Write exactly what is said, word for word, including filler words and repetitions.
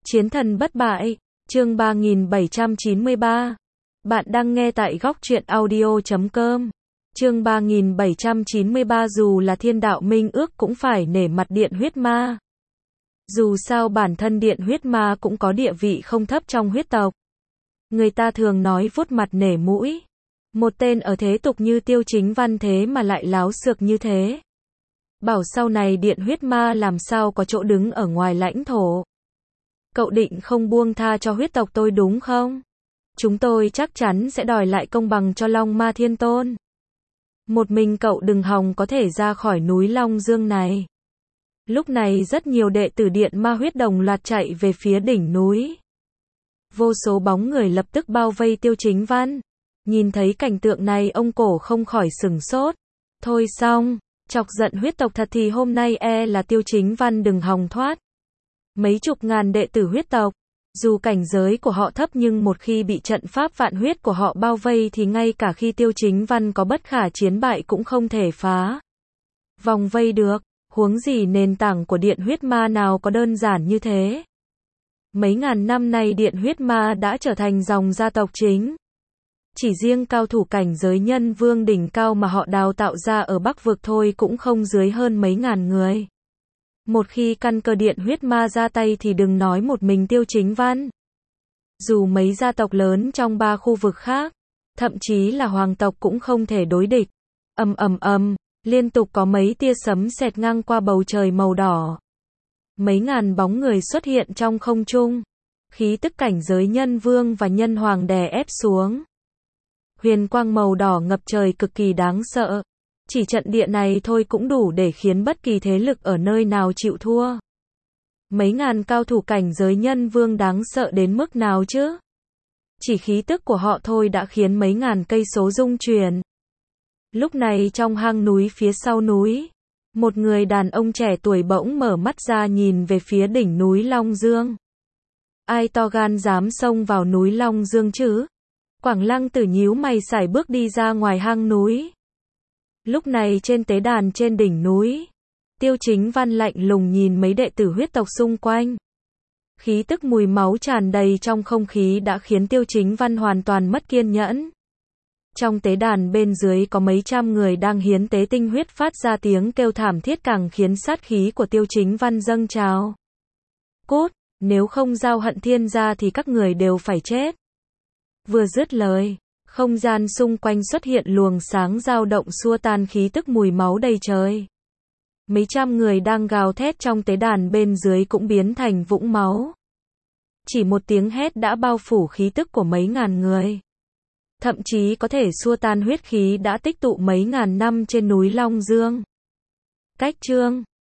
Chiến thần bất bại, chương ba nghìn bảy trăm chín mươi ba. Bạn đang nghe tại góc truyện audio chấm com. Chương ba nghìn bảy trăm chín mươi ba dù là thiên đạo minh ước cũng phải nể mặt điện huyết ma. Dù sao bản thân điện huyết ma cũng có địa vị không thấp trong huyết tộc. Người ta thường nói vuốt mặt nể mũi. Một tên ở thế tục như Tiêu Chính Văn thế mà lại láo xược như thế. Bảo sau này điện huyết ma làm sao có chỗ đứng ở ngoài lãnh thổ. Cậu định không buông tha cho huyết tộc tôi đúng không? Chúng tôi chắc chắn sẽ đòi lại công bằng cho Long Ma Thiên Tôn. Một mình cậu đừng hòng có thể ra khỏi núi Long Dương này. Lúc này rất nhiều đệ tử điện ma huyết đồng loạt chạy về phía đỉnh núi. Vô số bóng người lập tức bao vây Tiêu Chính Văn. Nhìn thấy cảnh tượng này ông cổ không khỏi sửng sốt. Thôi xong, chọc giận huyết tộc thật thì hôm nay e là Tiêu Chính Văn đừng hòng thoát. Mấy chục ngàn đệ tử huyết tộc, dù cảnh giới của họ thấp nhưng một khi bị trận pháp vạn huyết của họ bao vây thì ngay cả khi Tiêu Chính Văn có bất khả chiến bại cũng không thể phá vòng vây được, huống gì nền tảng của điện huyết ma nào có đơn giản như thế. Mấy ngàn năm nay điện huyết ma đã trở thành dòng gia tộc chính. Chỉ riêng cao thủ cảnh giới nhân vương đỉnh cao mà họ đào tạo ra ở Bắc vực thôi cũng không dưới hơn mấy ngàn người. Một khi căn cơ điện huyết ma ra tay thì đừng nói một mình Tiêu Chính Văn. Dù mấy gia tộc lớn trong ba khu vực khác, thậm chí là hoàng tộc cũng không thể đối địch. Ầm ầm ầm, liên tục có mấy tia sấm sét ngang qua bầu trời màu đỏ. Mấy ngàn bóng người xuất hiện trong không trung. Khí tức cảnh giới nhân vương và nhân hoàng đè ép xuống. Huyền quang màu đỏ ngập trời cực kỳ đáng sợ. Chỉ trận địa này thôi cũng đủ để khiến bất kỳ thế lực ở nơi nào chịu thua. Mấy ngàn cao thủ cảnh giới nhân vương đáng sợ đến mức nào chứ? Chỉ khí tức của họ thôi đã khiến mấy ngàn cây số rung chuyển. Lúc này trong hang núi phía sau núi, một người đàn ông trẻ tuổi bỗng mở mắt ra nhìn về phía đỉnh núi Long Dương. Ai to gan dám xông vào núi Long Dương chứ? Quảng Lăng Tử nhíu mày sải bước đi ra ngoài hang núi. Lúc này trên tế đàn trên đỉnh núi, Tiêu Chính Văn lạnh lùng nhìn mấy đệ tử huyết tộc xung quanh. Khí tức mùi máu tràn đầy trong không khí đã khiến Tiêu Chính Văn hoàn toàn mất kiên nhẫn. Trong tế đàn bên dưới có mấy trăm người đang hiến tế tinh huyết phát ra tiếng kêu thảm thiết càng khiến sát khí của Tiêu Chính Văn dâng trào. Cút, nếu không giao hận thiên ra thì các người đều phải chết. Vừa dứt lời, không gian xung quanh xuất hiện luồng sáng dao động xua tan khí tức mùi máu đầy trời. Mấy trăm người đang gào thét trong tế đàn bên dưới cũng biến thành vũng máu. Chỉ một tiếng hét đã bao phủ khí tức của mấy ngàn người. Thậm chí có thể xua tan huyết khí đã tích tụ mấy ngàn năm trên núi Long Dương. Cách chương